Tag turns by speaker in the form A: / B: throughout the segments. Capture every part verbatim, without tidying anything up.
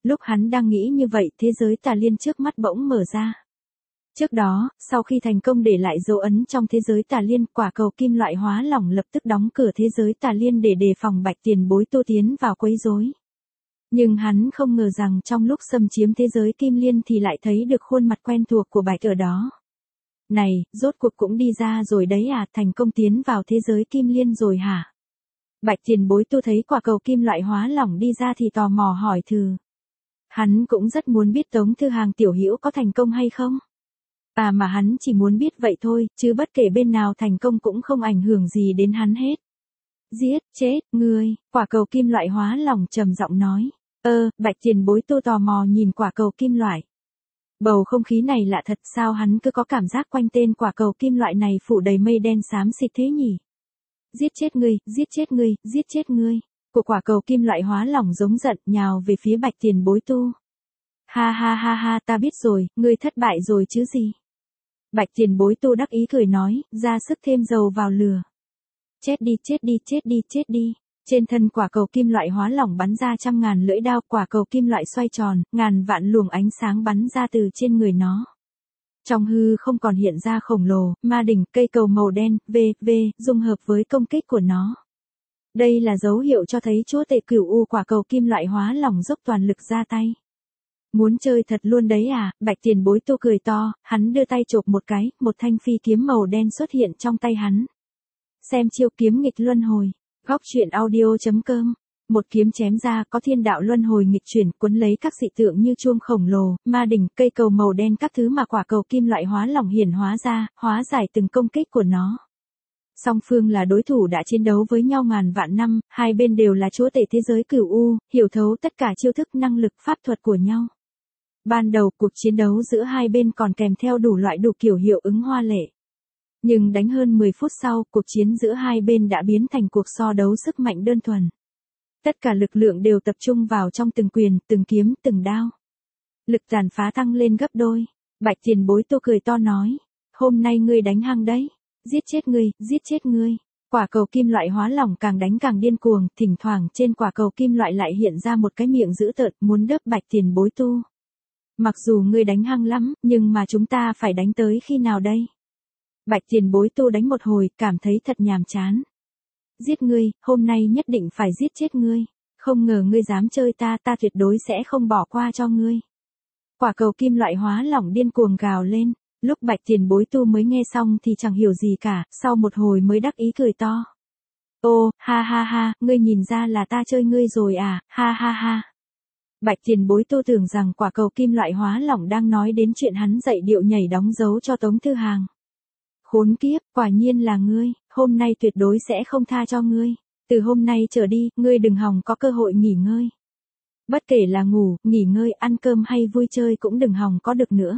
A: Lúc hắn đang nghĩ như vậy, thế giới tà liên trước mắt bỗng mở ra. Trước đó, sau khi thành công để lại dấu ấn trong thế giới tà liên, quả cầu kim loại hóa lỏng lập tức đóng cửa thế giới tà liên để đề phòng Bạch Tiền Bối tu tiến vào quấy rối. Nhưng hắn không ngờ rằng trong lúc xâm chiếm thế giới kim liên thì lại thấy được khuôn mặt quen thuộc của Bạch ở đó. Này, rốt cuộc cũng đi ra rồi đấy à, thành công tiến vào thế giới kim liên rồi hả? Bạch Tiền Bối tu thấy quả cầu kim loại hóa lỏng đi ra thì tò mò hỏi thử. Hắn cũng rất muốn biết Tống Thư Hàng tiểu hữu có thành công hay không. À mà hắn chỉ muốn biết vậy thôi, chứ bất kể bên nào thành công cũng không ảnh hưởng gì đến hắn hết. Giết, chết, ngươi, quả cầu kim loại hóa lỏng trầm giọng nói. Ơ, Bạch Tiền Bối tu tò mò nhìn quả cầu kim loại. Bầu không khí này lạ thật, sao hắn cứ có cảm giác quanh tên quả cầu kim loại này phủ đầy mây đen xám xịt thế nhỉ? Giết chết ngươi, giết chết ngươi, giết chết ngươi. Của quả cầu kim loại hóa lỏng giống giận nhào về phía Bạch Tiền Bối tu. Ha ha ha ha, ta biết rồi, ngươi thất bại rồi chứ gì. Bạch Tiền Bối tu đắc ý cười nói, ra sức thêm dầu vào lửa. Chết đi, chết đi, chết đi, chết đi. Trên thân quả cầu kim loại hóa lỏng bắn ra trăm ngàn lưỡi đao, quả cầu kim loại xoay tròn, ngàn vạn luồng ánh sáng bắn ra từ trên người nó. Trong hư không còn hiện ra khổng lồ, ma đỉnh, cây cầu màu đen, v, v, dung hợp với công kích của nó. Đây là dấu hiệu cho thấy chúa tể cửu u quả cầu kim loại hóa lỏng dốc toàn lực ra tay. Muốn chơi thật luôn đấy à, Bạch Tiền Bối tu cười to, hắn đưa tay chộp một cái, một thanh phi kiếm màu đen xuất hiện trong tay hắn. Xem chiêu kiếm nghịch luân hồi. Góc truyện audio chấm com. Một kiếm chém ra có thiên đạo luân hồi nghịch chuyển, cuốn lấy các dị tượng như chuông khổng lồ, ma đỉnh, cây cầu màu đen, các thứ mà quả cầu kim loại hóa lỏng hiển hóa ra, hóa giải từng công kích của nó. Song phương là đối thủ đã chiến đấu với nhau ngàn vạn năm, hai bên đều là chúa tể thế giới cửu u, hiểu thấu tất cả chiêu thức năng lực pháp thuật của nhau. Ban đầu cuộc chiến đấu giữa hai bên còn kèm theo đủ loại đủ kiểu hiệu ứng hoa lệ. Nhưng đánh hơn mười phút sau, cuộc chiến giữa hai bên đã biến thành cuộc so đấu sức mạnh đơn thuần. Tất cả lực lượng đều tập trung vào trong từng quyền, từng kiếm, từng đao. Lực tàn phá tăng lên gấp đôi. Bạch Tiền Bối tu cười to nói, hôm nay ngươi đánh hăng đấy. Giết chết ngươi, giết chết ngươi. Quả cầu kim loại hóa lỏng càng đánh càng điên cuồng, thỉnh thoảng trên quả cầu kim loại lại hiện ra một cái miệng dữ tợn muốn đớp Bạch Tiền Bối tu. Mặc dù ngươi đánh hăng lắm, nhưng mà chúng ta phải đánh tới khi nào đây? Bạch Tiền Bối tu đánh một hồi, cảm thấy thật nhàm chán. Giết ngươi, hôm nay nhất định phải giết chết ngươi. Không ngờ ngươi dám chơi ta, ta tuyệt đối sẽ không bỏ qua cho ngươi. Quả cầu kim loại hóa lỏng điên cuồng gào lên. Lúc Bạch Tiền Bối tu mới nghe xong thì chẳng hiểu gì cả, sau một hồi mới đắc ý cười to. Ô, ha ha ha, ngươi nhìn ra là ta chơi ngươi rồi à, ha ha ha. Bạch Tiền Bối tu tưởng rằng quả cầu kim loại hóa lỏng đang nói đến chuyện hắn dạy điệu nhảy đóng dấu cho Tống Thư Hàng. Khốn kiếp, quả nhiên là ngươi, hôm nay tuyệt đối sẽ không tha cho ngươi. Từ hôm nay trở đi, ngươi đừng hòng có cơ hội nghỉ ngơi. Bất kể là ngủ, nghỉ ngơi, ăn cơm hay vui chơi cũng đừng hòng có được nữa.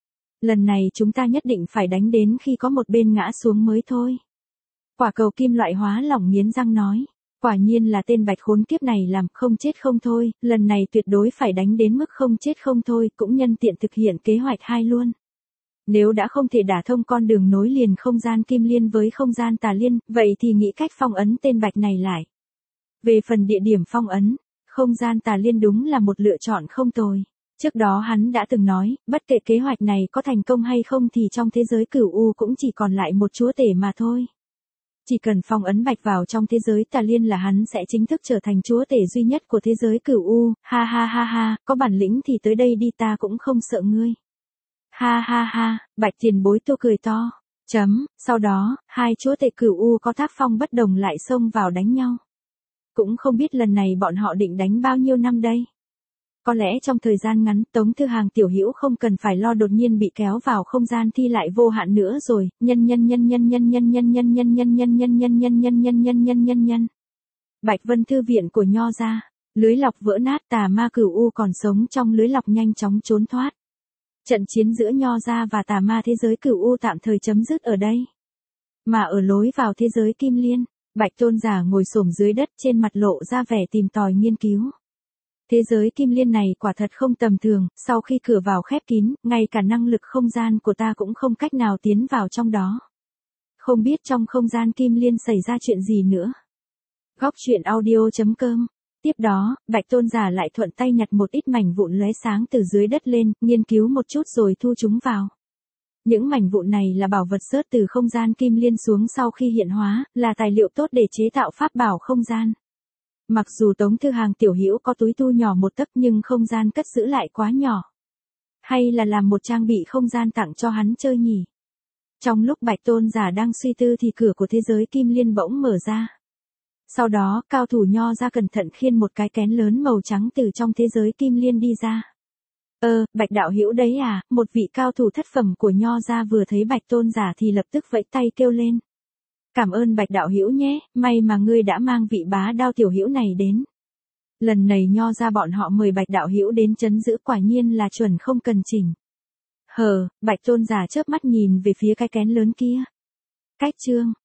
A: Lần này chúng ta nhất định phải đánh đến khi có một bên ngã xuống mới thôi. Quả cầu kim loại hóa lỏng nghiến răng nói. Quả nhiên là tên Bạch khốn kiếp này làm không chết không thôi, lần này tuyệt đối phải đánh đến mức không chết không thôi, cũng nhân tiện thực hiện kế hoạch hai luôn. Nếu đã không thể đả thông con đường nối liền không gian kim liên với không gian tà liên, vậy thì nghĩ cách phong ấn tên Bạch này lại. Về phần địa điểm phong ấn, không gian tà liên đúng là một lựa chọn không tồi. Trước đó hắn đã từng nói, bất kể kế hoạch này có thành công hay không thì trong thế giới cửu u cũng chỉ còn lại một chúa tể mà thôi. Chỉ cần phong ấn Bạch vào trong thế giới tà liên là hắn sẽ chính thức trở thành chúa tể duy nhất của thế giới cửu u, ha ha ha ha, có bản lĩnh thì tới đây đi, ta cũng không sợ ngươi. Ha ha ha, Bạch Tiền Bối tu cười to. Chấm, sau đó, hai chúa tể cửu u có tác phong bất đồng lại xông vào đánh nhau. Cũng không biết lần này bọn họ định đánh bao nhiêu năm đây. Có lẽ trong thời gian ngắn, Tống Thư Hàng tiểu hữu không cần phải lo đột nhiên bị kéo vào không gian thi lại vô hạn nữa rồi. Nhân nhân nhân nhân nhân nhân nhân nhân nhân nhân nhân nhân nhân nhân nhân nhân nhân nhân nhân nhân. Bạch Vân thư viện của Nho ra, lưới lọc vỡ nát, tà ma cửu u còn sống trong lưới lọc nhanh chóng trốn thoát. Trận chiến giữa Nho ra và tà ma thế giới cửu u tạm thời chấm dứt ở đây. Mà ở lối vào thế giới kim liên, Bạch Tôn giả ngồi xổm dưới đất, trên mặt lộ ra vẻ tìm tòi nghiên cứu. Thế giới kim liên này quả thật không tầm thường, sau khi cửa vào khép kín, ngay cả năng lực không gian của ta cũng không cách nào tiến vào trong đó. Không biết trong không gian kim liên xảy ra chuyện gì nữa. Góc truyện audio chấm com Tiếp đó, Bạch Tôn giả lại thuận tay nhặt một ít mảnh vụn lóe sáng từ dưới đất lên, nghiên cứu một chút rồi thu chúng vào. Những mảnh vụn này là bảo vật rớt từ không gian kim liên xuống sau khi hiện hóa, là tài liệu tốt để chế tạo pháp bảo không gian. Mặc dù Tống Thư Hàng tiểu hữu có túi tu nhỏ một tấc nhưng không gian cất giữ lại quá nhỏ. Hay là làm một trang bị không gian tặng cho hắn chơi nhỉ? Trong lúc Bạch Tôn giả đang suy tư thì cửa của thế giới kim liên bỗng mở ra. Sau đó, cao thủ Nho ra cẩn thận khiêng một cái kén lớn màu trắng từ trong thế giới kim liên đi ra. Ơ, Bạch đạo hữu đấy à, một vị cao thủ thất phẩm của Nho ra vừa thấy Bạch Tôn giả thì lập tức vẫy tay kêu lên. Cảm ơn Bạch đạo hữu nhé, may mà ngươi đã mang vị bá đao tiểu hữu này đến. Lần này Nho ra bọn họ mời Bạch đạo hữu đến trấn giữ quả nhiên là chuẩn không cần chỉnh. Hờ, Bạch Tôn giả chớp mắt nhìn về phía cái kén lớn kia. Cách chương